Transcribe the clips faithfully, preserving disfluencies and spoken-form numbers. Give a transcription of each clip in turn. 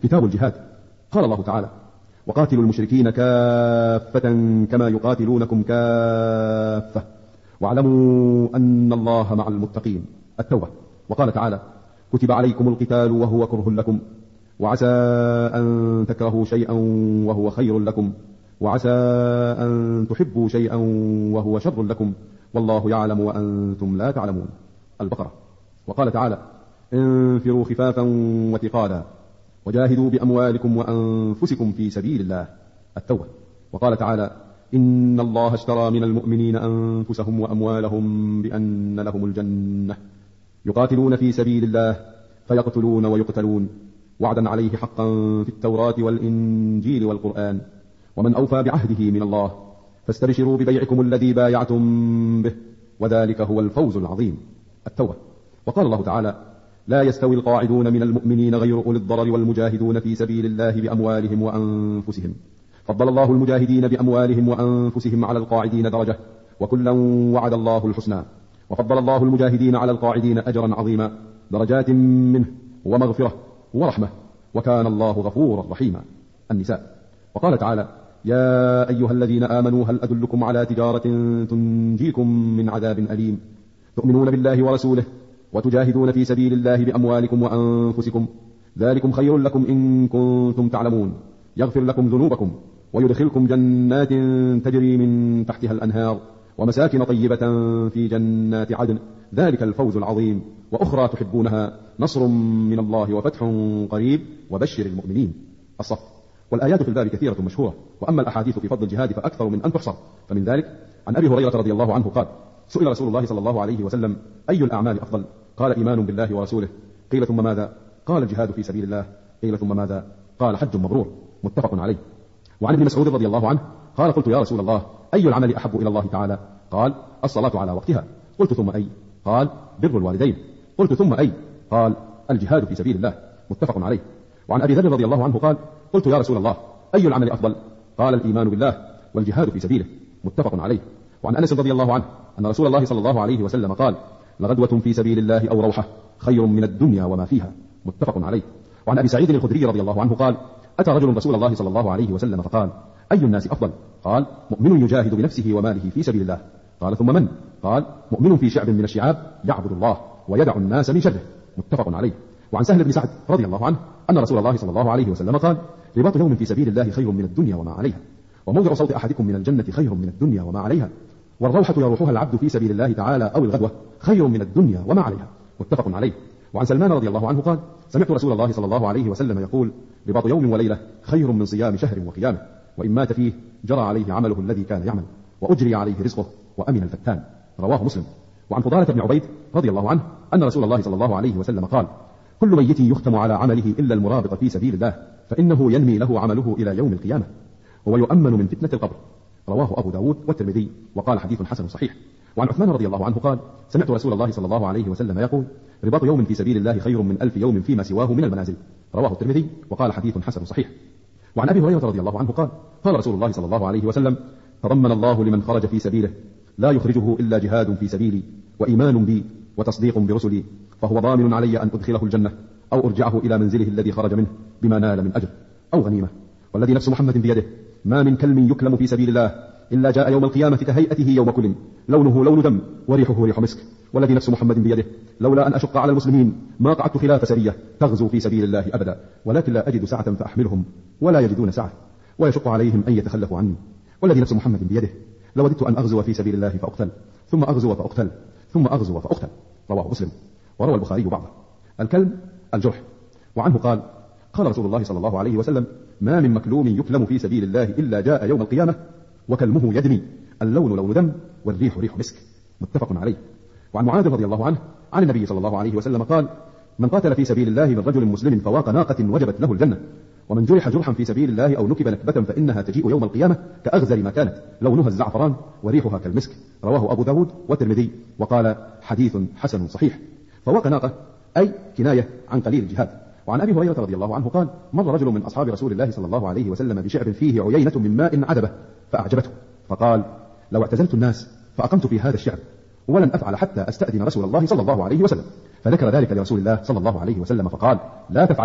كتاب الجهاد. قال الله تعالى: وقاتلوا المشركين كافة كما يقاتلونكم كافة واعلموا أن الله مع المتقين. التوبة. وقال تعالى: كتب عليكم القتال وهو كره لكم وعسى أن تكرهوا شيئا وهو خير لكم وعسى أن تحبوا شيئا وهو شر لكم والله يعلم وأنتم لا تعلمون. البقرة. وقال تعالى: انفروا خفافا وثقالا وجاهدوا بأموالكم وأنفسكم في سبيل الله. التوبة. وقال تعالى: إن الله اشترى من المؤمنين أنفسهم وأموالهم بأن لهم الجنة يقاتلون في سبيل الله فيقتلون ويقتلون وعدا عليه حقا في التوراة والإنجيل والقرآن ومن أوفى بعهده من الله فاستبشروا ببيعكم الذي بايعتم به وذلك هو الفوز العظيم. التوبة. وقال الله تعالى: لا يستوي القاعدون من المؤمنين غير أولي الضرر والمجاهدون في سبيل الله بأموالهم وأنفسهم فضل الله المجاهدين بأموالهم وأنفسهم على القاعدين درجة وكلا وعد الله الحسنى وفضل الله المجاهدين على القاعدين أجرا عظيما درجات منه ومغفرة ورحمة وكان الله غفورا رحيما. النساء. وقال تعالى: يا أيها الذين آمنوا هل أدلكم على تجارة تنجيكم من عذاب أليم تؤمنون بالله ورسوله وتجاهدون في سبيل الله بأموالكم وأنفسكم ذلكم خير لكم إن كنتم تعلمون يغفر لكم ذنوبكم ويدخلكم جنات تجري من تحتها الأنهار ومساكن طيبة في جنات عدن ذلك الفوز العظيم وأخرى تحبونها نصر من الله وفتح قريب وبشر المؤمنين. الصف. والآيات في الباب كثيرة مشهورة وأما الأحاديث في فضل الجهاد فأكثر من أن تحصر فمن ذلك عن أبي هريرة رضي الله عنه قال: سئل رسول الله صلى الله عليه وسلم: أي الأعمال أفضل؟ قال: إيمان بالله ورسوله. قيل: ثم ماذا؟ قال: الجهاد في سبيل الله. قيل: ثم ماذا؟ قال: حج مبرور. متفق عليه. وعن ابن مسعود رضي الله عنه قال: قلت: يا رسول الله، أي العمل أحب إلى الله تعالى؟ قال: الصلاة على وقتها. قلت: ثم أي؟ قال: بر الوالدين. قلت: ثم أي؟ قال: الجهاد في سبيل الله. متفق عليه. وعن أبي ذر رضي الله عنه قال: قلت: يا رسول الله، أي العمل أفضل؟ قال: الإيمان بالله والجهاد في سبيله. متفق عليه. وعن أنس رضي الله عنه أن رسول الله صلى الله عليه وسلم قال: لغدوة في سبيل الله أو روحة خير من الدنيا وما فيها. متفق عليه. وعن أبي سعيد الخدري رضي الله عنه قال: أتى رجل رسول الله صلى الله عليه وسلم فقال: أي الناس أفضل؟ قال: مؤمن يجاهد بنفسه وماله في سبيل الله. قال: ثم من؟ قال: مؤمن في شعب من الشعاب يعبد الله ويدع الناس من شره. متفق عليه. وعن سهل بن سعد رضي الله عنه أن رسول الله صلى الله عليه وسلم قال: رباط يوم في سبيل الله خير من الدنيا وما عليها وموضع صوت أحدكم من الجنة خير من الدنيا وما عليها والروحة يروحها العبد في سبيل الله تعالى أو الغدوة خير من الدنيا وما عليها. متفق عليه. وعن سلمان رضي الله عنه قال: سمعت رسول الله صلى الله عليه وسلم يقول: رباط يوم وليلة خير من صيام شهر وقيامه وإن مات فيه جرى عليه عمله الذي كان يعمل وأجري عليه رزقه وأمن الفتان. رواه مسلم. وعن فضالة بن عبيد رضي الله عنه أن رسول الله صلى الله عليه وسلم قال: كل ميت يختم على عمله إلا المرابط في سبيل الله فإنه ينمي له عمله إلى يوم القيامة ويؤمن من فتنة القبر. رواه أبو داود والترمذي وقال: حديث حسن صحيح. وعن عثمان رضي الله عنه قال: سمعت رسول الله صلى الله عليه وسلم يقول: رباط يوم في سبيل الله خير من ألف يوم فيما سواه من المنازل. رواه الترمذي وقال: حديث حسن صحيح. وعن أبي هريرة رضي الله عنه قال: قال رسول الله صلى الله عليه وسلم: تضمن الله لمن خرج في سبيله لا يخرجه إلا جهاد في سبيلي وإيمان بي وتصديق برسلي فهو ضامن علي أن أدخله الجنة أو أرجعه إلى منزله الذي خرج منه بما نال من أجر أو غنيمة والذي نفس محمد بيده ما من كلم يكلم في سبيل الله إلا جاء يوم القيامة كهيئته يوم كل لونه لون دم وريحه ريح مسك والذي نفس محمد بيده لولا أن أشق على المسلمين ما قعدت خلاف سرية تغزو في سبيل الله أبدا ولكن لا أجد سعة فأحملهم ولا يجدون سعة ويشق عليهم أن يتخلفوا عني والذي نفس محمد بيده لوددت أن أغزو في سبيل الله فأقتل ثم أغزو فأقتل ثم أغزو فأقتل. رواه مسلم. وروى البخاري بعضه. الكلم الجرح. وعنه قال: قال رسول الله صلى الله عليه وسلم: ما من مكلوم يكلم في سبيل الله إلا جاء يوم القيامة وكلمه يدمي اللون لون دم والريح ريح مسك. متفق عليه. وعن معاذ رضي الله عنه عن النبي صلى الله عليه وسلم قال: من قاتل في سبيل الله من رجل مسلم فواق ناقة وجبت له الجنة ومن جرح جرحا في سبيل الله أو نكب نكبة فإنها تجيء يوم القيامة كأغزل ما كانت لونها الزعفران وريحها كالمسك. رواه أبو داود والترمذي وقال: حديث حسن صحيح. فواق ناقة أي كناية عن قليل الجهاد. وعن أبي هريرة رضي الله عنه قال: مر رجل من أصحاب رسول الله صلى الله عليه وسلم بشعب فيه عيينة من ماء عذبة فأعجبته فقال: لو اعتزلت الناس فأقمت في هذا الشعب ولن أفعل حتى أستأذن رسول الله صلى الله عليه وسلم. فذكر ذلك لرسول الله صلى الله عليه وسلم فقال: لا تفعل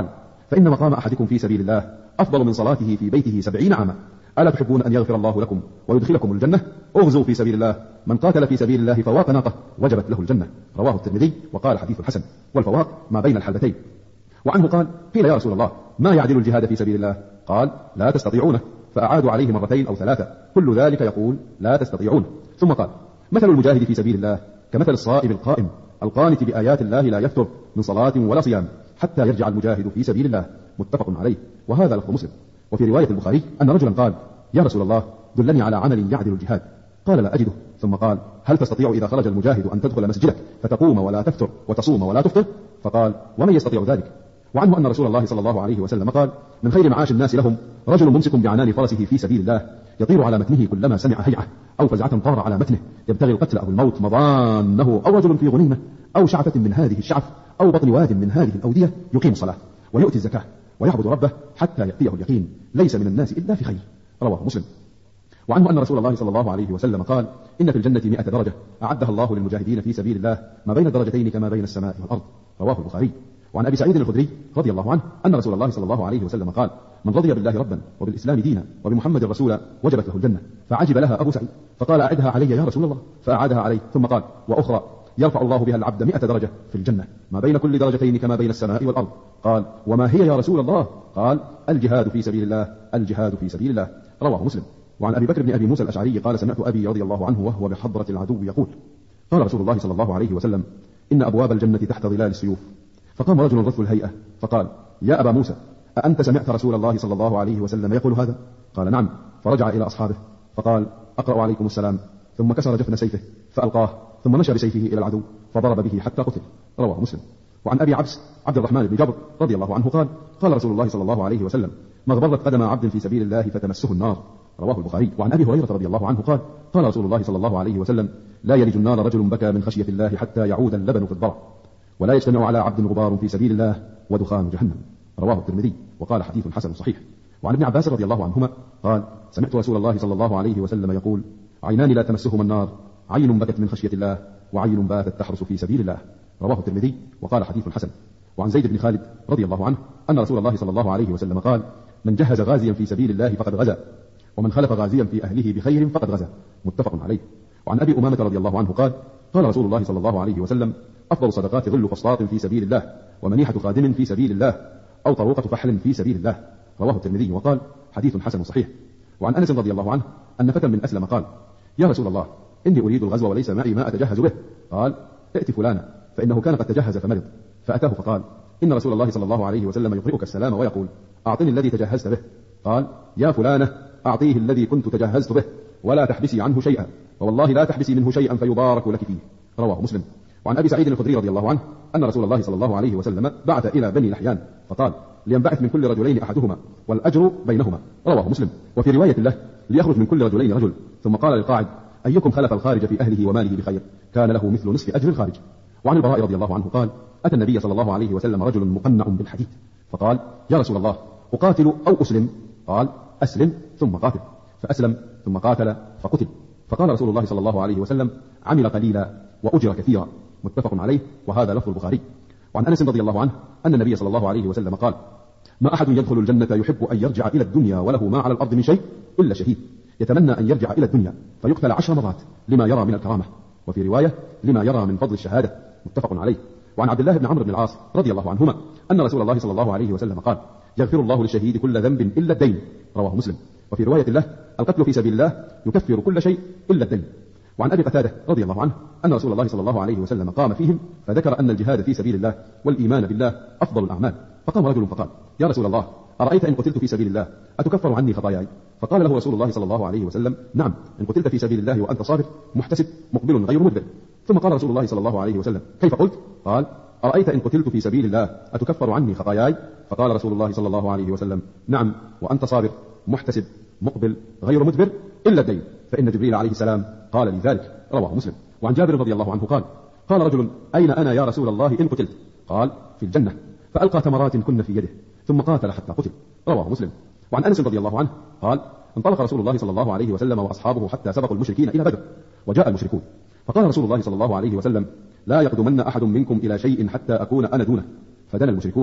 فإن مقام أحدكم في سبيل الله أفضل من صلاته في بيته سبعين عاما. ألا تحبون أن يغفر الله لكم ويدخلكم الجنة؟ اغزوا في سبيل الله. من قاتل في سبيل الله فواق ناقة وجبت له الجنة. رواه الترمذي وقال حديث حسن. والفواق ما بين الحلبتين. وعنه قال: قيل يا رسول الله ما يعدل الجهاد في سبيل الله؟ قال: لا تستطيعونه. فأعادوا عليه مرتين أو ثلاثة، كل ذلك يقول: لا تستطيعون. ثم قال: مثل المجاهد في سبيل الله كمثل الصائم القائم القانت بآيات الله لا يفتر من صلاة ولا صيام حتى يرجع المجاهد في سبيل الله. متفق عليه، وهذا لفظ مسلم. وفي رواية البخاري أن رجلا قال: يا رسول الله دلني على عمل يعدل الجهاد. قال: لا أجده. ثم قال: هل تستطيع إذا خرج المجاهد أن تدخل مسجدك فتقوم ولا تفتر وتصوم ولا تفطر؟ فقال: ومن يستطيع ذلك؟ وعنه أن رسول الله صلى الله عليه وسلم قال: من خير معاش الناس لهم رجل ممسك بعنان فرسه في سبيل الله يطير على متنه كلما سمع هيعة أو فزعة طار على متنه يبتغي القتل أو الموت مضانه، أو رجل في غنيمة أو شعفة من هذه الشعف أو بطن واد من هذه الأودية يقيم الصلاة ويؤتي الزكاة ويعبد ربه حتى يأتيه اليقين، ليس من الناس إلا في خير. رواه مسلم. وعنه أن رسول الله صلى الله عليه وسلم قال: إن في الجنة مئة درجة أعدها الله للمجاهدين في سبيل الله ما بين الدرجتين كما بين السماء والأرض. رواه البخاري. وعن أبي سعيد الخدري رضي الله عنه أن رسول الله صلى الله عليه وسلم قال: من رضي بالله ربا وبالإسلام دينا وبمحمد رسولا وجبت له الجنة. فعجب لها أبو سعيد فقال: أعدها علي يا رسول الله. فأعادها عليه ثم قال: وأخرى يرفع الله بها العبد مئة درجة في الجنة ما بين كل درجتين كما بين السماء والأرض. قال: وما هي يا رسول الله؟ قال: الجهاد في سبيل الله، الجهاد في سبيل الله. رواه مسلم. وعن أبي بكر بن أبي موسى الأشعري قال: سمعت أبي رضي الله عنه وهو بحضرة العدو يقول: قال رسول الله صلى الله عليه وسلم: إن أبواب الجنة تحت ظلال السيوف. فقام رجل رث الهيئة فقال: يا أبا موسى أأنت سمعت رسول الله صلى الله عليه وسلم يقول هذا؟ قال: نعم. فرجع إلى أصحابه فقال: أقرأ عليكم السلام. ثم كسر جفن سيفه فألقاه ثم مشى بسيفه إلى العدو فضرب به حتى قتل. رواه مسلم. وعن أبي عبس عبد الرحمن بن جبر رضي الله عنه قال: قال رسول الله صلى الله عليه وسلم: ما اغبرت قدم عبد في سبيل الله فتمسه النار. رواه البخاري. وعن أبي هريرة رضي الله عنه قال: قال رسول الله صلى الله عليه وسلم: لا يلج النار رجل بكى من خشية الله حتى يعود اللبن في الضرع، ولا يجتمع على عبد غبار في سبيل الله ودخان جهنم. رواه الترمذي وقال حديث حسن صحيح. وعن ابن عباس رضي الله عنهما قال: سمعت رسول الله صلى الله عليه وسلم يقول: عينان لا تمسهما النار، عين بكت من خشية الله وعين باتت تحرس في سبيل الله. رواه الترمذي وقال حديث حسن. وعن زيد بن خالد رضي الله عنه أن رسول الله صلى الله عليه وسلم قال: من جهز غازيا في سبيل الله فقد غزا، ومن خلف غازيا في أهله بخير فقد غزا. متفق عليه. وعن أبي أمامة رضي الله عنه قال: قال رسول الله صلى الله عليه وسلم: أفضل الصدقات ظل فصلاة في سبيل الله، ومنيحة خادم في سبيل الله، أو طروقة فحل في سبيل الله. رواه الترمذي وقال حديث حسن صحيح. وعن أنس رضي الله عنه أن فتى من أسلم قال: يا رسول الله إني أريد الغزو وليس معي ما أتجهز به. قال: ائت فلانا فإنه كان قد تجهز فمرض. فأتاه فقال: إن رسول الله صلى الله عليه وسلم يقرئك السلام ويقول: أعطني الذي تجهزت به. قال: يا فلانة أعطيه الذي كنت تجهزت به ولا تحبسي عنه شيئا، فوالله لا تحبسي منه شيئا فيبارك لك فيه. رواه مسلم. وعن أبي سعيد الخدري رضي الله عنه أن رسول الله صلى الله عليه وسلم بعث إلى بني لحيان فقال: لينبعث من كل رجلين أحدهما والأجر بينهما. رواه مسلم. وفي رواية له: ليخرج من كل رجلين رجل. ثم قال للقاعد: أيكم خلف الخارج في أهله وماله بخير كان له مثل نصف أجر الخارج. وعن البراء رضي الله عنه قال: أتى النبي صلى الله عليه وسلم رجل مقنع بالحديد فقال: يا رسول الله أقاتل أو أسلم؟ قال: أسلم ثم قاتل. فأسلم ثم قاتل فقتل. فقال رسول الله صلى الله عليه وسلم: عمل قليلا وأجر كثيرا. متفق عليه، وهذا لفظ البخاري. وعن أنس رضي الله عنه أن النبي صلى الله عليه وسلم قال: ما أحد يدخل الجنة يحب أن يرجع إلى الدنيا وله ما على الأرض من شيء إلا شهيد يتمنى أن يرجع إلى الدنيا فيقتل عشر مرات لما يرى من الكرامة، وفي رواية لما يرى من فضل الشهادة. متفق عليه. وعن عبد الله بن عمرو بن العاص رضي الله عنهما أن رسول الله صلى الله عليه وسلم قال: يغفر الله للشهيد كل ذنب إلا الدين. رواه مسلم. وفي رواية له: القتل في سبيل الله يكفر كل شيء إلا الدين. وعن أبي قتادة رضي الله عنه أن رسول الله صلى الله عليه وسلم قام فيهم فذكر أن الجهاد في سبيل الله والإيمان بالله أفضل الأعمال. فقام رجل فقال: يا رسول الله أرأيت إن قتلت في سبيل الله أتكفر عني خطاياي؟ فقال له رسول الله صلى الله عليه وسلم: نعم، إن قتلت في سبيل الله وأنت صابر محتسب مقبل غير مدبر. ثم قال رسول الله صلى الله عليه وسلم: كيف قلت؟ قال: أرأيت إن قتلت في سبيل الله أتكفر عني خطاياي؟ فقال رسول الله صلى الله عليه وسلم: نعم، وأنت صابر محتسب مقبل غير مدبر إلا الدين، فإن جبريل عليه السلام قال لي ذلك. رواه مسلم. وعن جابر رضي الله عنه قال: قال رجل: أين أنا يا رسول الله إن قتلت؟ قال: في الجنة. فألقى تمرات كن في يده ثم قاتل حتى قتل. رواه مسلم. وعن أنس رضي الله عنه قال: انطلق رسول الله صلى الله عليه وسلم وأصحابه حتى سبقوا المشركين إلى بدر، وجاء المشركون فقال رسول الله صلى الله عليه وسلم: لا يقدمن أحد منكم إلى شيء حتى أكون أنا دونه. فدنا المشركون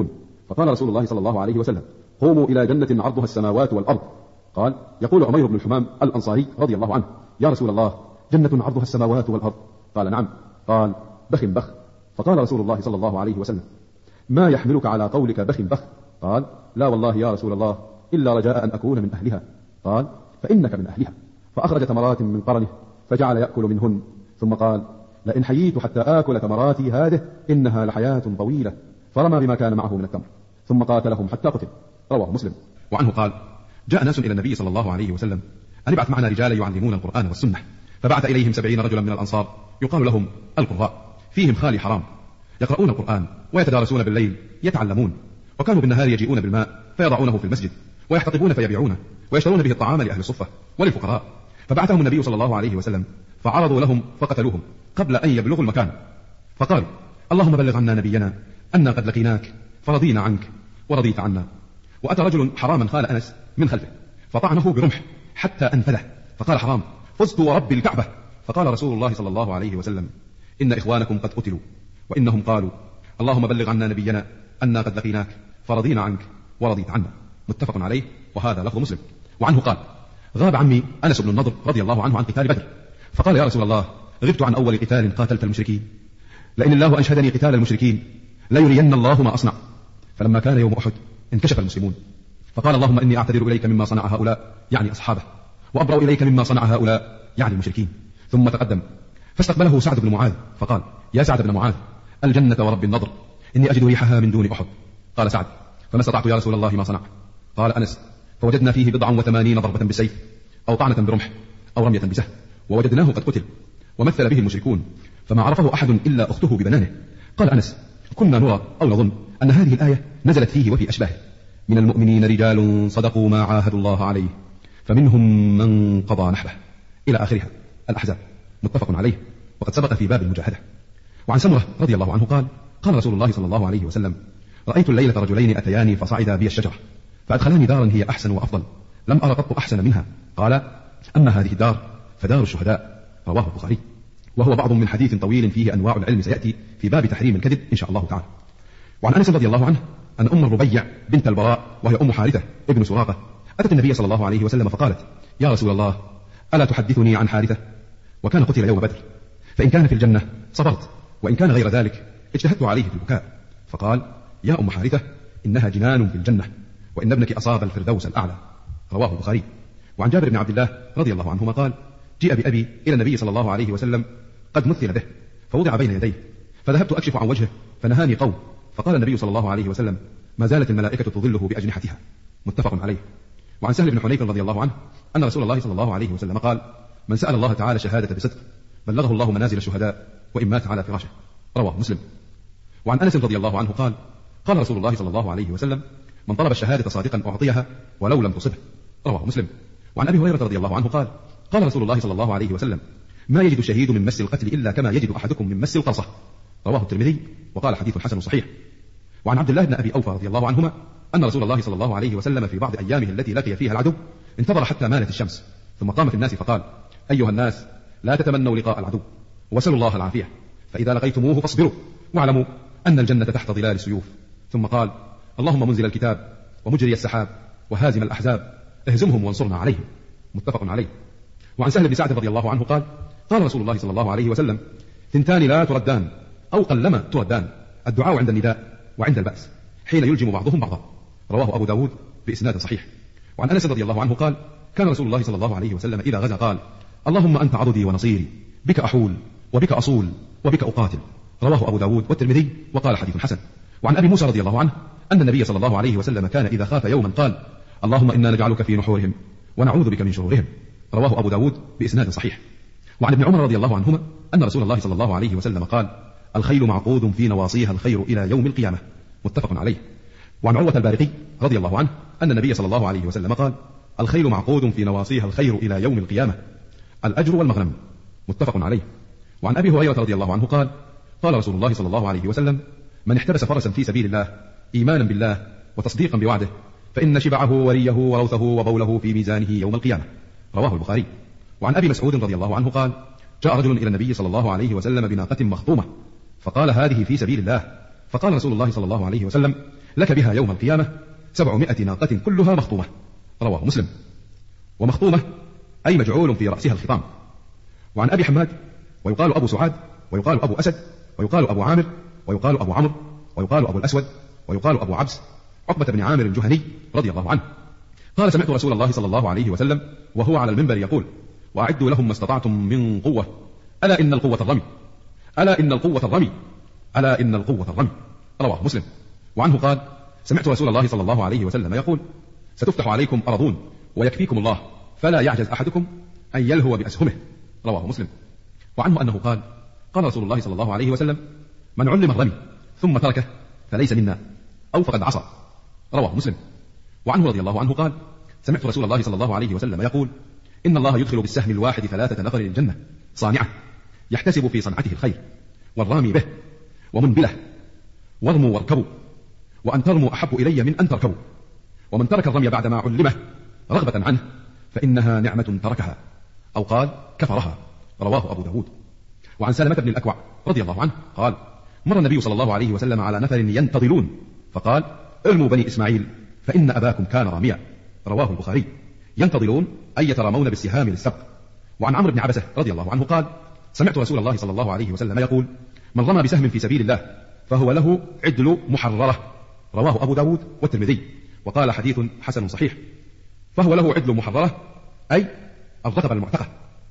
فقال رسول الله صلى الله عليه وسلم: قوموا إلى جنة عرضها السماوات والأرض. قال: يقول عمير بن الحمام الأنصاري رضي الله عنه: يا رسول الله، جنة عرضها السماوات والأرض؟ قال: نعم. قال: بخ بخ. فقال رسول الله صلى الله عليه وسلم: ما يحملك على قولك بخ بخ؟ قال: لا والله يا رسول الله، إلا رجاء أن أكون من أهلها. قال: فإنك من أهلها. فأخرج تمرات من قرنه فجعل يأكل منهن، ثم قال: لئن حييت حتى آكل تمراتي هذه إنها لحياة طويلة، فرمى بما كان معه من التمر ثم قاتلهم حتى قتل. رواه مسلم. وعنه قال: جاء ناس إلى النبي صلى الله عليه وسلم أن ابعث معنا رجالا يعلمون القرآن والسنة، فبعث إليهم سبعين رجلا من الأنصار يقال لهم القراء، فيهم خالي حرام، يقرؤون القرآن ويتدارسون بالليل يتعلمون، وكانوا بالنهار يجيئون بالماء فيضعونه في المسجد ويحتطبون فيبيعونه ويشترون به الطعام لأهل الصفة وللفقراء. فبعثهم النبي صلى الله عليه وسلم فعرضوا لهم فقتلوهم قبل أن يبلغوا المكان، فقالوا: اللهم بلغ عنا نبينا أنا قد لقيناك فرضينا عنك ورضيت عنا. وأتى رجل حراما خال أنس من خلفه فطعنه برمح حتى أنفذه، فقال حرام: فزت ورب الكعبة. فقال رسول الله صلى الله عليه وسلم: إن إخوانكم قد قتلوا، وإنهم قالوا: اللهم بلغ عنا نبينا أنا قد لقيناك فرضينا عنك ورضيت عنا. متفق عليه، وهذا لفظ مسلم. وعنه قال: غاب عمي أنس بن النضر رضي الله عنه عن قتال بدر، فقال: يا رسول الله، غبت عن أول قتال قاتلت المشركين، لئن الله أنشهدني قتال المشركين ليرين الله ما أصنع. فلما كان يوم أحد انكشف المسلمون، فقال: اللهم إني أعتذر إليك مما صنع هؤلاء، يعني أصحابه، وأبرأ إليك مما صنع هؤلاء، يعني المشركين. ثم تقدم فاستقبله سعد بن معاذ فقال: يا سعد بن معاذ، الجنة ورب النضر، إني أجد ريحها من دون أحد. قال سعد: فما استطعت يا رسول الله ما صنع. قال أنس: فوجدنا فيه بضعا وثمانين ضربة بالسيف، أو طعنة برمح، أو رمية بسهم، ووجدناه قد قتل، ومثل به المشركون، فما عرفه أحد إلا أخته ببنانه. قال أنس: كنا نرى أو نظن أن هذه الآية نزلت فيه وفي أشباهه: من المؤمنين رجال صدقوا ما عاهدوا الله عليه فمنهم من قضى نحبه، إلى آخرها، الأحزاب. متفق عليه، وقد سبق في باب المجاهدة. وعن سمرة رضي الله عنه قال: قال رسول الله صلى الله عليه وسلم: رأيت الليلة رجلين أتياني فصعدا بي الشجرة فأدخلاني دارا هي أحسن وأفضل، لم أرى قط أحسن منها. قال: أما هذه الدار فدار الشهداء. رواه البخاري. وهو بعض من حديث طويل فيه أنواع العلم سيأتي في باب تحريم الكذب إن شاء الله تعالى. وعن أنس رضي الله عنه أن أم الربيع بنت البراء وهي أم حارثة ابن سراقة أتت النبي صلى الله عليه وسلم فقالت: يا رسول الله، ألا تحدثني عن حارثة؟ وكان قتل يوم بدر، فإن كان في الجنة صبرت، وإن كان غير ذلك اجتهدت عليه في البكاء. فقال: يا أم حارثة، إنها جنان في الجنة، وإن ابنك أصاب الفردوس الأعلى. رواه البخاري. وعن جابر بن عبد الله رضي الله عنهما قال: جيء بأبي إلى النبي صلى الله عليه وسلم قد مثل به، فوضع بين يديه، فذهبت أكشف عن وجهه فنهاني قوم، فقال النبي صلى الله عليه وسلم: ما زالت الملائكة تظله بأجنحتها. متفق عليه. وعن سهل بن حنيف رضي الله عنه أن رسول الله صلى الله عليه وسلم قال: من سأل الله تعالى شهادة بصدق بلغه الله منازل الشهداء وإن مات على فراشه. رواه مسلم. وعن أنس رضي الله عنه قال: قال رسول الله صلى الله عليه وسلم: من طلب الشهادة صادقا أعطيها ولو لم تصبه. رواه مسلم. وعن أبي هريرة رضي الله عنه قال: قال رسول الله صلى الله عليه وسلم: ما يجد الشهيد من مس القتل إلا كما يجد أحدكم من مس القرصة. رواه الترمذي وقال حديث حسن صحيح. وعن عبد الله بن أبي أوفى رضي الله عنهما أن رسول الله صلى الله عليه وسلم في بعض أيامه التي لقي فيها العدو انتظر حتى مالت الشمس، ثم قام في الناس فقال: أيها الناس، لا تتمنوا لقاء العدو، وسلوا الله العافية، فإذا لقيتموه فاصبروا، واعلموا أن الجنة تحت ظلال السيوف. ثم قال: اللهم منزل الكتاب ومجري السحاب وهازم الأحزاب اهزمهم وانصرنا عليهم. متفق عليه. وعن سهل بن سعد رضي الله عنه قال: قال رسول الله صلى الله عليه وسلم: ثنتان لا تردان أو قلما تردان، الدعاء عند النداء وعند البأس، حين يلجم بعضهم بعضا. رواه أبو داود بإسناد صحيح. وعن أنس رضي الله عنه قال: كان رسول الله صلى الله عليه وسلم إذا غزا قال: اللهم أنت عضدي ونصيري، بك أحول وبك أصول وبك أقاتل. رواه أبو داود والترمذي وقال حديث حسن. وعن أبي موسى رضي الله عنه أن النبي صلى الله عليه وسلم كان إذا خاف يوما قال: اللهم إنا نجعلك في نحورهم ونعوذ بك من شرورهم. رواه أبو داود بإسناد صحيح. وعن ابن عمر رضي الله عنهما أن رسول الله صلى الله عليه وسلم قال: الخيل معقود في نواصيها الخير إلى يوم القيامة. متفق عليه. وعن عروة البارقي رضي الله عنه أن النبي صلى الله عليه وسلم قال: الخيل معقود في نواصيها الخير إلى يوم القيامة، الأجر والمغنم. متفق عليه. وعن أبي هريرة رضي الله عنه قال: قال رسول الله صلى الله عليه وسلم: من احتبس فرسا في سبيل الله إيمانا بالله وتصديقا بوعده فإن شبعه وريه وروثه وبوله في ميزانه يوم القيامة. رواه البخاري. وعن أبي مسعود رضي الله عنه قال: جاء رجل إلى النبي صلى الله عليه وسلم بناقة مخطومة، فقال: هذه في سبيل الله. فقال رسول الله صلى الله عليه وسلم: لك بها يوم القيامة سبعمائة ناقة كلها مخطومة. رواه مسلم. ومخطومة أي مجعول في رأسها الخطام. وعن أبي حماد ويقال أبو سعاد ويقال أبو أسد ويقال أبو عامر ويقال أبو عمرو ويقال أبو الأسود ويقال أبو عبس عقبة بن عامر الجهني رضي الله عنه قال سمعت رسول الله صلى الله عليه وسلم وهو على المنبر يقول: وأعدوا لهم ما استطعتم من قوة، ألا إن القوة الرمي، ألا إن القوة الرمي، ألا إن القوة الرمي. رواه مسلم. وعنه قال: سمعت رسول الله صلى الله عليه وسلم يقول: ستفتح عليكم أرضون ويكفيكم الله، فلا يعجز أحدكم أن يلهو بأسهمه. رواه مسلم. وعنه أنه قال: قال رسول الله صلى الله عليه وسلم: من علم الرمي ثم تركه فليس منا، أو فقد عصى. رواه مسلم. وعنه رضي الله عنه قال: سمعت رسول الله صلى الله عليه وسلم يقول: إن الله يدخل بالسهم الواحد ثلاثة نفر الجنة صانعة يحتسب في صنعته الخير، والرامي به، ومنبله، وارموا واركبوا، وأن ترموا أحب إلي من أن تركبوا، ومن ترك الرمي بعدما علمه رغبة عنه فإنها نعمة تركها، أو قال كفرها. رواه أبو داود. وعن سلمة بن الأكوع رضي الله عنه قال: مر النبي صلى الله عليه وسلم على نفر ينتظلون فقال: ارموا بني إسماعيل فإن أباكم كان راميا. رواه البخاري. ينتظلون أي يترامون بالسهام للسبق. وعن عمرو بن عبسة رضي الله عنه قال: سمعت رسول الله صلى الله عليه وسلم يقول: من رمى بسهم في سبيل الله فهو له عدل محررة. رواه أبو داود والترمذي وقال حديث حسن صحيح. فهو له عدل محررة أي الرقبة المعتقة.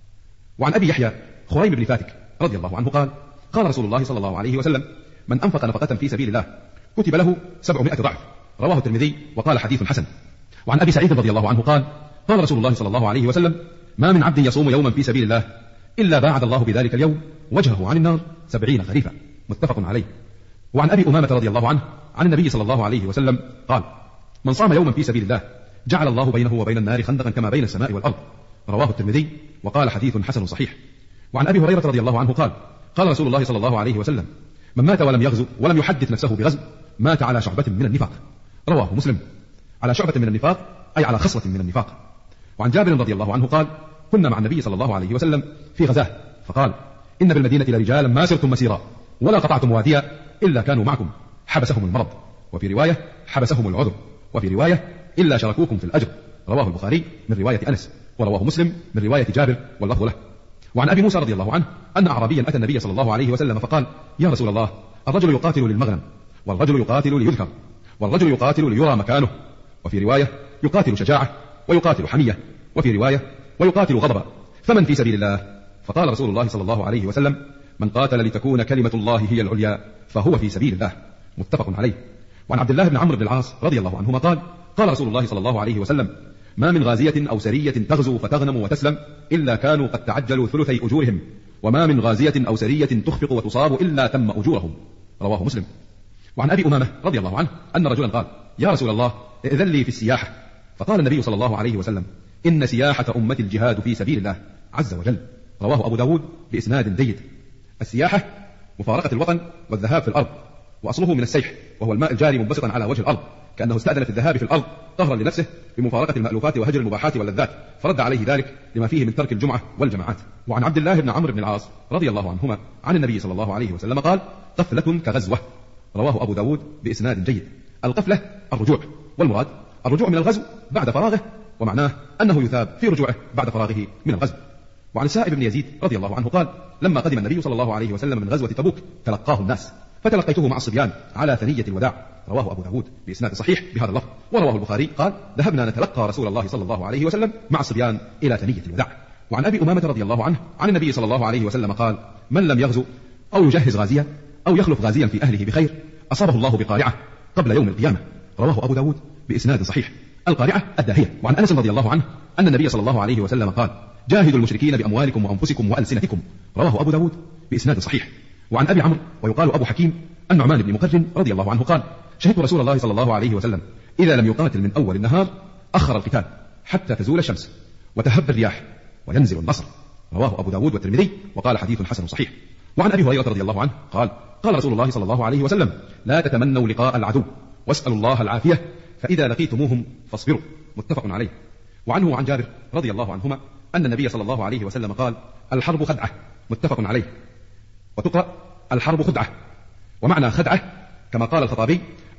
وعن أبي يحيى خريم بن فاتك رضي الله عنه قال: قال رسول الله صلى الله عليه وسلم: من أنفق نفقة في سبيل الله كتب له سبعمائة ضعف. رواه الترمذي وقال حديث حسن. وعن أبي سعيد رضي الله عنه قال: قال رسول الله صلى الله عليه وسلم: ما من عبد يصوم يوما في سبيل الله إلا باعد الله بذلك اليوم وجهه عن النار سبعين خريفا. متفق عليه. وعن أبي أمامة رضي الله عنه عن النبي صلى الله عليه وسلم قال: من صام يوما في سبيل الله جعل الله بينه وبين النار خندقا كما بين السماء والأرض. رواه الترمذي وقال حديث حسن صحيح. وعن أبي هريرة رضي الله عنه قال: قال رسول الله صلى الله عليه وسلم: من مات ولم يغزو ولم يحدث نفسه بغزو مات على شعبة من النفاق. رواه مسلم. على شعبة من النفاق أي على خصلة من النفاق. وعن جابر رضي الله عنه قال: كنا مع النبي صلى الله عليه وسلم في غزاه فقال: إن بالمدينة لرجالا ما سرتم مسيرا ولا قطعتم واديا إلا كانوا معكم، حبسهم المرض، وفي رواية حبسهم العذر، وفي رواية إلا شركوكم في الأجر. رواه البخاري من رواية أنس، ورواه مسلم من رواية جابر واللفظ له. وعن أبي موسى رضي الله عنه أن أعرابيا أتى النبي صلى الله عليه وسلم فقال: يا رسول الله، الرجل يقاتل للمغنم، والرجل يقاتل ليذكر، والرجل يقاتل ليرى مكانه، وفي رواية يقاتل شجاعة، ويقاتل حمية، وفي رواية ويقاتل غضبا، فمن في سبيل الله؟ فقال رسول الله صلى الله عليه وسلم: من قاتل لتكون كلمة الله هي العليا فهو في سبيل الله. متفق عليه. وعن عبد الله بن عمرو بن العاص رضي الله عنهما قال: قال رسول الله صلى الله عليه وسلم: ما من غازية أو سرية تغزو فتغنم وتسلم إلا كانوا قد تعجلوا ثلثي أجورهم، وما من غازية أو سرية تخفق وتصاب إلا تم أجورهم. رواه مسلم. وعن أبي أمامة رضي الله عنه أن رجلا قال: يا رسول الله، ائذن لي في السياحة. فقال النبي صلى الله عليه وسلم: إن سياحة أمة الجهاد في سبيل الله عز وجل. رواه أبو داود بإسناد جيد. السياحة مفارقة الوطن والذهاب في الأرض، وأصله من السيح، وهو الماء الجاري منبسطا على وجه الأرض، كأنه استأذن في الذهاب في الأرض قهرا لنفسه بمفارقة المألوفات وهجر المباحات واللذات، فرد عليه ذلك لما فيه من ترك الجمعة والجماعات. وعن عبد الله بن عمرو بن العاص رضي الله عنهما عن النبي صلى الله عليه وسلم قال: قفلة كغزوة. رواه أبو داود بإسناد جيد. القفلة الرجوع، والمراد الرجوع من الغزو بعد فراغه، ومعناه أنه يثاب في رجوعه بعد فراغه من الغزو. وعن سائب بن يزيد رضي الله عنه قال: لما قدم النبي صلى الله عليه وسلم من غزوة تبوك تلقاه الناس، فتلقيته مع الصبيان على ثنية الوداع. رواه أبو داود بإسناد صحيح بهذا اللفظ. ورواه البخاري قال: ذهبنا نتلقى رسول الله صلى الله عليه وسلم مع الصبيان إلى ثنية الوداع. وعن أبي أمامة رضي الله عنه عن النبي صلى الله عليه وسلم قال: من لم يغزو أو يجهز غازيا أو يخلف غازيا في أهله بخير أصابه الله بقارعة قبل يوم القيامة. رواه أبو داود بإسناد صحيح. القارعة الداهية. وعن أنس رضي الله عنه أن النبي صلى الله عليه وسلم قال: جاهدوا المشركين بأموالكم وأنفسكم وألسنتكم. رواه أبو داود بإسناد صحيح. وعن أبي عمرو ويقال أبو حكيم النعمان بن مقرن رضي الله عنه قال: شهدت رسول الله صلى الله عليه وسلم إذا لم يقاتل من أول النهار أخر القتال حتى تزول الشمس وتهب الرياح وينزل النصر. رواه أبو داود والترمذي وقال حديث حسن صحيح. وعن أبي هريرة رضي الله عنه قال: قال رسول الله صلى الله عليه وسلم: لا تتمنوا لقاء العدو واسألوا الله العافية، فإذا لقيتموهم فاصبروا. متفق عليه. وعنه وعن جابر رضي الله عنهما أن النبي صلى الله عليه وسلم قال: الحرب خدعة. متفق عليه. وتقرأ الحرب خدعة. ومعنى خدعة كما قال الخطابي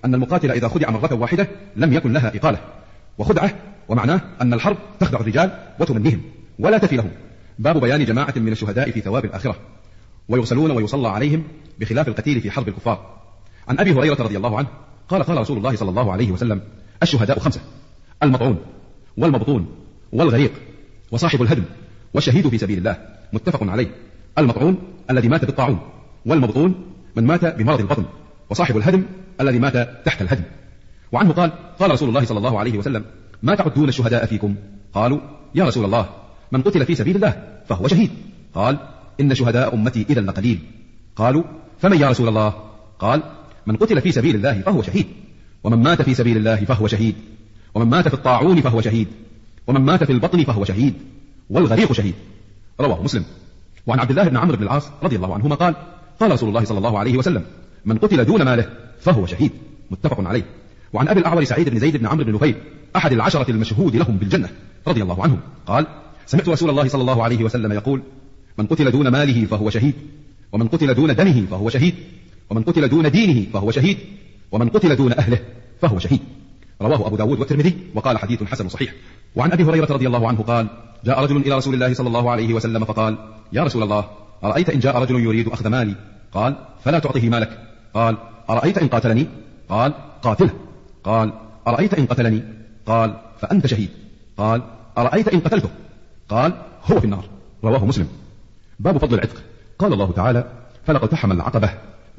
أن المقاتل إذا خدع مرة واحدة لم يكن لها إقالة، وخدعة ومعناه أن الحرب تخدع الرجال وتمنيهم ولا تفي لهم. باب بيان جماعة من الشهداء في ثواب الآخرة ويغسلون ويصلى عليهم بخلاف القتيل في حرب الكفار. عن أبي هريرة رضي الله عنه قال قال رسول الله صلى الله عليه وسلم: الشهداء خمسة: المطعون والمبطون والغريق وصاحب الهدم والشهيد في سبيل الله. متفق عليه. المطعون الذي مات بالطاعون، والمبطون من مات بمرض البطن، وصاحب الهدم الذي مات تحت الهدم. وعنه قال قال رسول الله صلى الله عليه وسلم: ما تعدون الشهداء فيكم؟ قالوا: يا رسول الله من قتل في سبيل الله فهو شهيد. قال: إن شهداء أمتي إذا لقليل. قالوا: فمن يا رسول الله؟ قال: من قتل في سبيل الله فهو شهيد، ومن مات في سبيل الله فهو شهيد، ومن مات في الطاعون فهو شهيد، ومن مات في البطن فهو شهيد، والغريق شهيد. رواه مسلم. وعن عبد الله بن عمرو بن العاص رضي الله عنهما قال قال رسول الله صلى الله عليه وسلم: من قتل دون ماله فهو شهيد. متفق عليه. وعن أبي الأعور سعيد بن زيد بن عمرو بن نفيل أحد العشرة المشهود لهم بالجنة رضي الله عنهم قال: سمعت رسول الله صلى الله عليه وسلم يقول: من قتل دون ماله فهو شهيد، ومن قتل دون دمه فهو شهيد، ومن قتل دون دينه فهو شهيد، ومن قتل دون أهله فهو شهيد. رواه أبو داود والترمذي وقال حديث حسن صحيح. وعن أبي هريرة رضي الله عنه قال: جاء رجل إلى رسول الله صلى الله عليه وسلم فقال: يا رسول الله أرأيت إن جاء رجل يريد أخذ مالي؟ قال: فلا تعطه مالك. قال: أرأيت إن قاتلني؟ قال: قاتله. قال: أرأيت إن قتلني؟ قال: فأنت شهيد. قال: أرأيت إن قتلته؟ قال: هو في النار. رواه مسلم. باب فضل العتق. قال الله تعالى: فلا اقتحم العقبة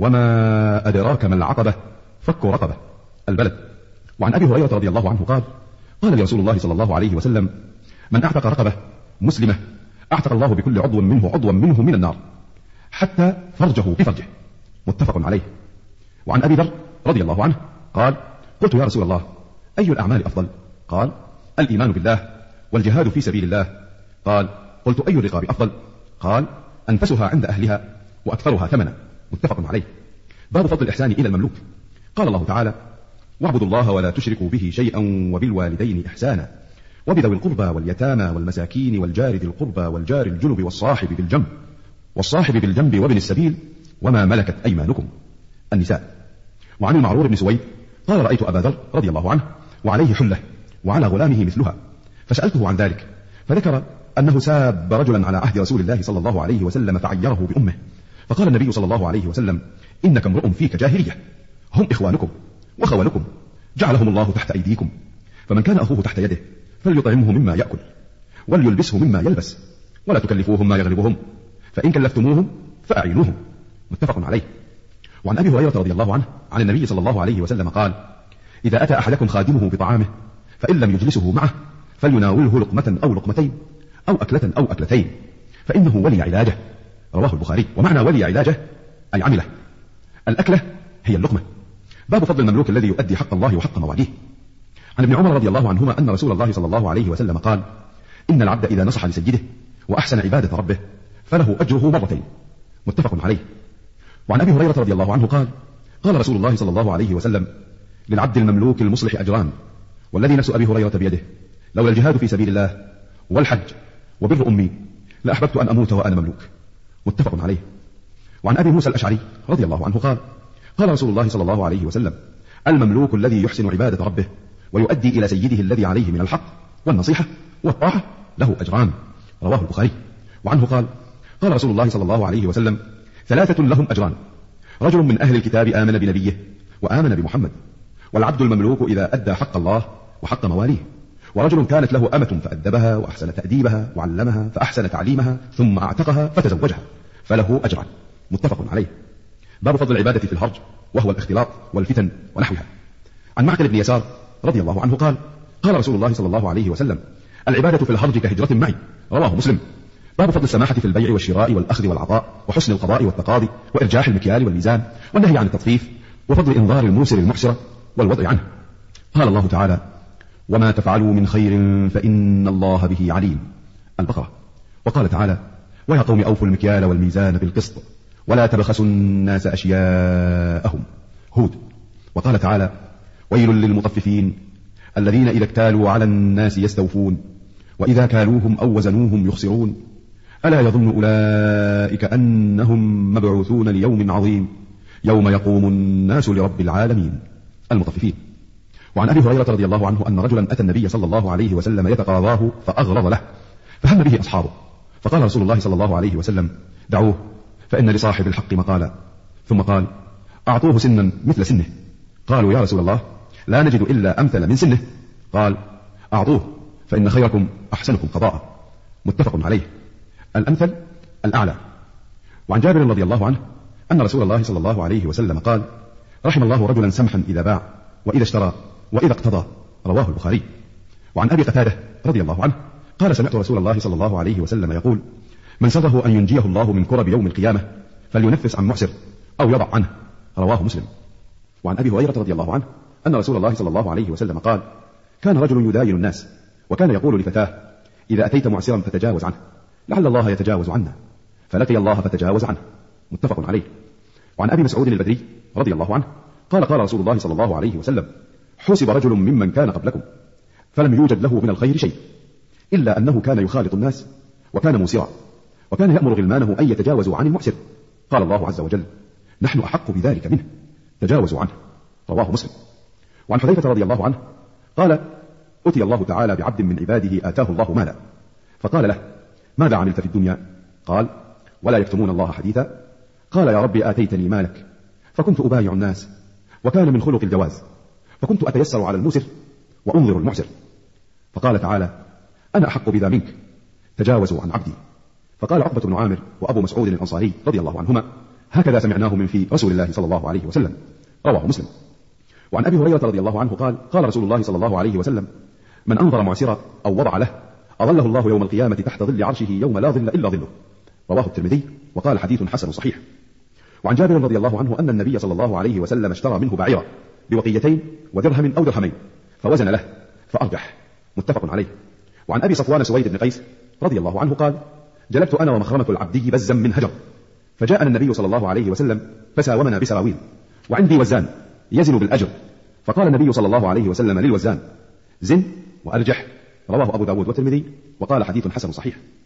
وما أدراك ما العقبة فك رقبة. البلد. وعن أبي هريرة رضي الله عنه قال قال لي رسول الله صلى الله عليه وسلم: من أعتق رقبة مسلمة أعتق الله بكل عضو منه عضوا منه من النار حتى فرجه بفرجه. متفق عليه. وعن أبي ذر رضي الله عنه قال: قلت يا رسول الله أي الأعمال أفضل؟ قال: الإيمان بالله والجهاد في سبيل الله. قال: قلت أي الرقاب أفضل؟ قال: أنفسها عند أهلها وأكثرها ثمنا. متفق عليه. باب فضل الإحسان إلى المملوك. قال الله تعالى: واعبدوا الله ولا تشركوا به شيئا وبالوالدين إحسانا وبذوي القربى واليتامى والمساكين والجار ذي القربى والجار الجنب والصاحب بالجنب والصاحب بالجنب وابن السبيل وما ملكت أيمانكم. النساء. وعن المعرور بن سويد قال: رأيت أبا ذر رضي الله عنه وعليه حلة وعلى غلامه مثلها، فسألته عن ذلك فذكر أنه ساب رجلا على عهد رسول الله صلى الله عليه وسلم فعيره بأمه، فقال النبي صلى الله عليه وسلم: إنك امرؤ فيك جاهلية، هم إخوانكم وخوالكم جعلهم الله تحت أيديكم، فمن كان أخوه تحت يده فليطعمه مما يأكل وليلبسه مما يلبس ولا تكلفوهم ما يغلبهم، فإن كلفتموهم فأعينوهم. متفق عليه. وعن أبي هريرة رضي الله عنه عن النبي صلى الله عليه وسلم قال: إذا أتى أحدكم خادمه بطعامه فإن لم يجلسه معه فليناوله لقمة أو لقمتين أو أكلة أو أكلتين فإنه ولي علاجه. رواه البخاري. ومعنى ولي علاجه أي عمله. الأكلة هي اللقمة. باب فضل المملوك الذي يؤدي حق الله وحق مواليه. عن ابن عمر رضي الله عنهما أن رسول الله صلى الله عليه وسلم قال: إن العبد إذا نصح لسيده وأحسن عبادة ربه فله أجره مرتين. متفق عليه. وعن أبي هريرة رضي الله عنه قال قال رسول الله صلى الله عليه وسلم: للعبد المملوك المصلح أجران، والذي نفس أبي هريرة بيده لولا الجهاد في سبيل الله والحج وبر أمي لأحببت أن أموت وأنا مملوك. متفق عليه. وعن أبي موسى الأشعري رضي الله عنه قال قال رسول الله صلى الله عليه وسلم: المملوك الذي يحسن عبادة ربه ويؤدي إلى سيده الذي عليه من الحق والنصيحة والطاعة له أجران. رواه البخاري. وعنه قال قال رسول الله صلى الله عليه وسلم: ثلاثة لهم أجران: رجل من أهل الكتاب آمن بنبيه وآمن بمحمد، والعبد المملوك إذا أدى حق الله وحق مواليه، ورجل كانت له أمة فأدبها وأحسن تأديبها وعلمها فأحسن تعليمها ثم أعتقها فتزوجها فله أجران. متفق عليه. باب فضل العبادة في الهرج وهو الاختلاط والفتن ونحوها. عن معقل بن يسار رضي الله عنه قال قال رسول الله صلى الله عليه وسلم: العبادة في الهرج كهجرة معي. رواه مسلم. باب فضل السماحة في البيع والشراء والأخذ والعطاء وحسن القضاء والتقاضي وإرجاح المكيال والميزان والنهي عن التطفيف وفضل إنظار الموسر المحسر والوضع عنه. قال الله تعالى: وما تفعلوا من خير فإن الله به عليم. البقرة. وقال تعالى: ويا قوم أوفوا المكيال والميزان بالقسط ولا تبخسوا الناس أشياءهم. هود. وقال تعالى: ويل للمطففين الذين إذا اكتالوا على الناس يستوفون وإذا كالوهم أو وزنوهم يخسرون ألا يظن أولئك أنهم مبعوثون ليوم عظيم يوم يقوم الناس لرب العالمين. المطففين. وعن أبي هريرة رضي الله عنه أن رجلا أتى النبي صلى الله عليه وسلم يتقاضاه فأغلظ له، فهم به أصحابه، فقال رسول الله صلى الله عليه وسلم: دعوه فإن لصاحب الحق مقالا. ثم قال: أعطوه سنا مثل سنه. قالوا: يا رسول الله لا نجد إلا أمثل من سنه. قال: أعطوه فإن خيركم أحسنكم قضاء. متفق عليه. الأمثل الأعلى. وعن جابر رضي الله عنه أن رسول الله صلى الله عليه وسلم قال: رحم الله رجلا سمحا إذا باع وإذا اشترى وإذا اقتضى. رواه البخاري. وعن أبي قتادة رضي الله عنه قال: سمعت رسول الله صلى الله عليه وسلم يقول: من سره أن ينجيه الله من كرب يوم القيامة فلينفس عن معسر أو يضع عنه. رواه مسلم. وعن أبي هريرة رضي الله عنه أن رسول الله صلى الله عليه وسلم قال: كان رجل يداين الناس وكان يقول لفتاه: إذا أتيت معسرا فتجاوز عنه لعل الله يتجاوز عنا، فلقي الله فتجاوز عنه. متفق عليه. وعن أبي مسعود البدري رضي الله عنه قال: قال رسول الله صلى الله عليه وسلم: حسب رجل ممن كان قبلكم فلم يوجد له من الخير شيء إلا أنه كان يخالط الناس وكان موسرا وكان يأمر غلمانه أن يتجاوزوا عن المعسر. قال الله عز وجل: نحن أحق بذلك منه، تجاوزوا عنه. رواه مسلم. وعن حذيفة رضي الله عنه قال: أتي الله تعالى بعبد من عباده آتاه الله مالا، فقال له: ماذا عملت في الدنيا؟ قال: ولا يكتمون الله حديثا. قال: يا رب آتيتني مالك فكنت أبايع الناس، وكان من خلق الجواز، فكنت أتيسر على المسر وأنظر المعسر. فقال تعالى: أنا أحق بذا منك، تجاوزوا عن عبدي. فقال عقبة بن عامر وأبو مسعود الأنصاري رضي الله عنهما: هكذا سمعناه من في رسول الله صلى الله عليه وسلم. رواه مسلم. وعن أبي هريرة رضي الله عنه قال: قال رسول الله صلى الله عليه وسلم: من أنظر معسرا أو وضع له أظله الله يوم القيامة تحت ظل عرشه يوم لا ظل إلا ظله. رواه الترمذي وقال: حديث حسن صحيح. وعن جابر رضي الله عنه أن النبي صلى الله عليه وسلم اشترى منه بعيرا بوقيتين ودرهم أو درهمين فوزن له فأرجح. متفق عليه. وعن أبي صفوان سويد بن قيس رضي الله عنه قال: جلبت أنا ومخرمة العبدي بزا من هجر، فجاءنا النبي صلى الله عليه وسلم فساومنا بسراويل، وعندي وزان يزن بالأجر، فقال النبي صلى الله عليه وسلم للوزان: زن وأرجح. رواه أبو داود والترمذي وقال: حديث حسن صحيح.